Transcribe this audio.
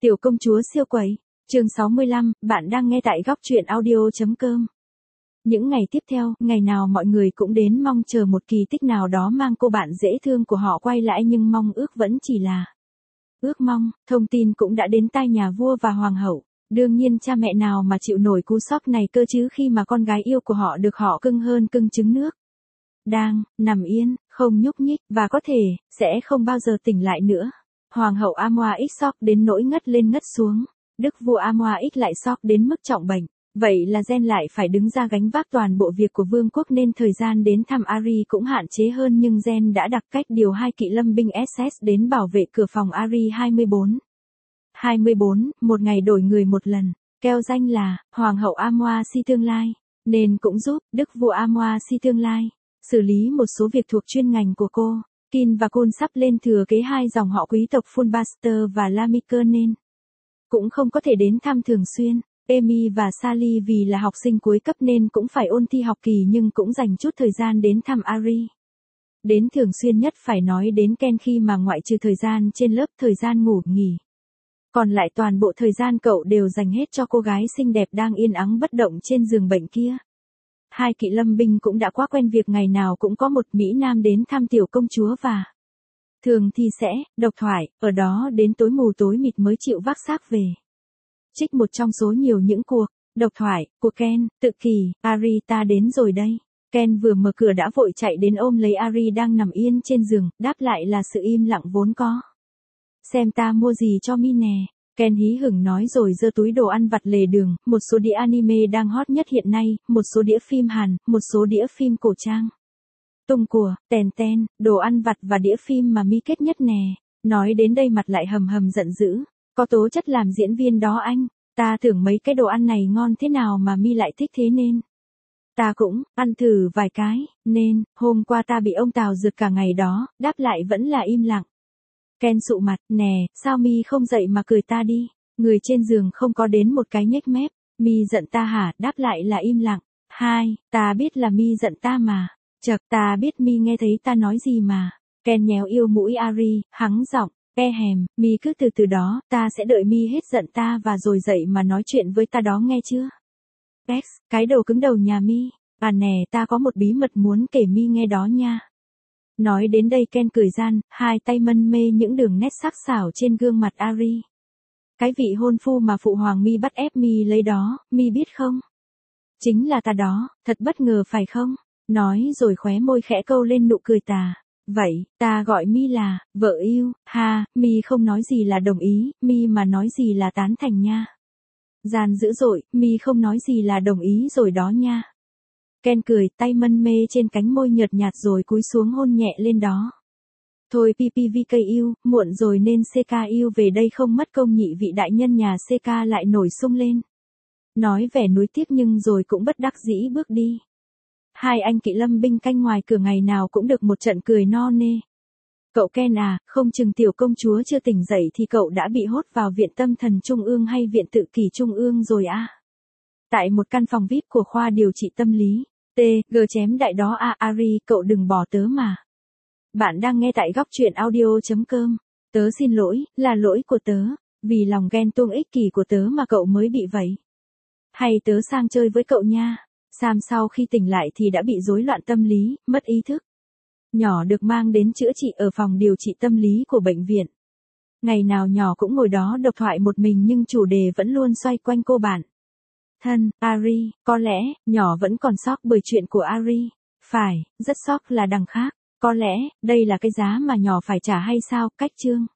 Tiểu công chúa siêu quẩy. Chương 65, bạn đang nghe tại góc truyện audio.com. Những ngày tiếp theo, ngày nào mọi người cũng đến mong chờ một kỳ tích nào đó mang cô bạn dễ thương của họ quay lại, nhưng mong ước vẫn chỉ là ước mong. Thông tin cũng đã đến tai nhà vua và hoàng hậu. Đương nhiên cha mẹ nào mà chịu nổi cú sốc này cơ chứ, khi mà con gái yêu của họ được họ cưng hơn cưng trứng nước. Đang nằm yên, không nhúc nhích, và có thể sẽ không bao giờ tỉnh lại nữa. Hoàng hậu Amoaix sốc đến nỗi ngất lên ngất xuống. Đức vua Amoaix lại sốc đến mức trọng bệnh. Vậy là Gen lại phải đứng ra gánh vác toàn bộ việc của vương quốc, nên thời gian đến thăm Ari cũng hạn chế hơn, nhưng Gen đã đặc cách điều 2 kỵ lâm binh SS đến bảo vệ cửa phòng Ari 24. 24, một ngày đổi người một lần, kêu danh là Hoàng hậu Amoaxi tương lai, nên cũng giúp Đức vua Amoaxi tương lai xử lý một số việc thuộc chuyên ngành của cô. Kin và Kun sắp lên thừa kế 2 dòng họ quý tộc Fulbaster và Lamiker nên cũng không có thể đến thăm thường xuyên. Amy và Sally vì là học sinh cuối cấp nên cũng phải ôn thi học kỳ, nhưng cũng dành chút thời gian đến thăm Ari. Đến thường xuyên nhất phải nói đến Ken, khi mà ngoại trừ thời gian trên lớp, thời gian ngủ nghỉ, còn lại toàn bộ thời gian cậu đều dành hết cho cô gái xinh đẹp đang yên ắng bất động trên giường bệnh kia. 2 kỵ lâm binh cũng đã quá quen việc ngày nào cũng có một Mỹ Nam đến thăm tiểu công chúa, và thường thì sẽ độc thoại ở đó đến tối mù tối mịt mới chịu vác xác về. Trích một trong số nhiều những cuộc độc thoại của Ken, tự kỷ: Ari, ta đến rồi đây. Ken vừa mở cửa đã vội chạy đến ôm lấy Ari đang nằm yên trên giường, đáp lại là sự im lặng vốn có. Xem ta mua gì cho mi nè. Ken hí hửng nói rồi giơ túi đồ ăn vặt lề đường, một số đĩa anime đang hot nhất hiện nay, một số đĩa phim Hàn, một số đĩa phim cổ trang. Tung của, tèn ten, đồ ăn vặt và đĩa phim mà mi kết nhất nè. Nói đến đây mặt lại hầm hầm giận dữ. Có tố chất làm diễn viên đó anh. Ta tưởng mấy cái đồ ăn này ngon thế nào mà mi lại thích thế, nên ta cũng ăn thử vài cái, nên hôm qua ta bị ông Tào rượt cả ngày đó. Đáp lại vẫn là im lặng. Ken sụ mặt: nè, sao mi không dậy mà cười ta đi. Người trên giường không có đến một cái nhếch mép. Mi giận ta hả? Đáp lại là im lặng. 2, ta biết là mi giận ta mà. Chậc, ta biết mi nghe thấy ta nói gì mà. Ken nhéo yêu mũi Ari, hắng giọng: e hèm, mi cứ từ từ đó, ta sẽ đợi mi hết giận ta và rồi dậy mà nói chuyện với ta đó, nghe chưa? X, cái đầu cứng đầu nhà mi. À nè, ta có một bí mật muốn kể mi nghe đó nha. Nói đến đây Ken cười gian, 2 tay mân mê những đường nét sắc sảo trên gương mặt Ari. Cái vị hôn phu mà phụ hoàng mi bắt ép mi lấy đó, mi biết không? Chính là ta đó, thật bất ngờ phải không? Nói rồi khóe môi khẽ câu lên nụ cười tà. Vậy, ta gọi mi là vợ yêu, ha, mi không nói gì là đồng ý, mi mà nói gì là tán thành nha. Gian dữ dội, mi không nói gì là đồng ý rồi đó nha. Ken cười, tay mân mê trên cánh môi nhợt nhạt rồi cúi xuống hôn nhẹ lên đó. Thôi PPVK yêu, muộn rồi nên CK yêu về đây không mất công. Nhị vị đại nhân nhà CK lại nổi sung lên. Nói vẻ nuối tiếc nhưng rồi cũng bất đắc dĩ bước đi. 2 anh kỵ lâm binh canh ngoài cửa ngày nào cũng được một trận cười no nê. Cậu Ken à, không chừng tiểu công chúa chưa tỉnh dậy thì cậu đã bị hốt vào viện tâm thần trung ương hay viện tự kỷ trung ương rồi à. Tại một căn phòng VIP của khoa điều trị tâm lý. G chém đại đó à. Ari, cậu đừng bỏ tớ mà. Bạn đang nghe tại góc truyện audio.com. Tớ xin lỗi, là lỗi của tớ. Vì lòng ghen tuông ích kỷ của tớ mà cậu mới bị vậy. Hay tớ sang chơi với cậu nha. Sam sau khi tỉnh lại thì đã bị rối loạn tâm lý, mất ý thức. Nhỏ được mang đến chữa trị ở phòng điều trị tâm lý của bệnh viện. Ngày nào nhỏ cũng ngồi đó độc thoại một mình, nhưng chủ đề vẫn luôn xoay quanh cô bạn thân, Ari. Có lẽ, nhỏ vẫn còn sốc bởi chuyện của Ari. Phải, rất sốc là đằng khác. Có lẽ, đây là cái giá mà nhỏ phải trả hay sao? Cách chương.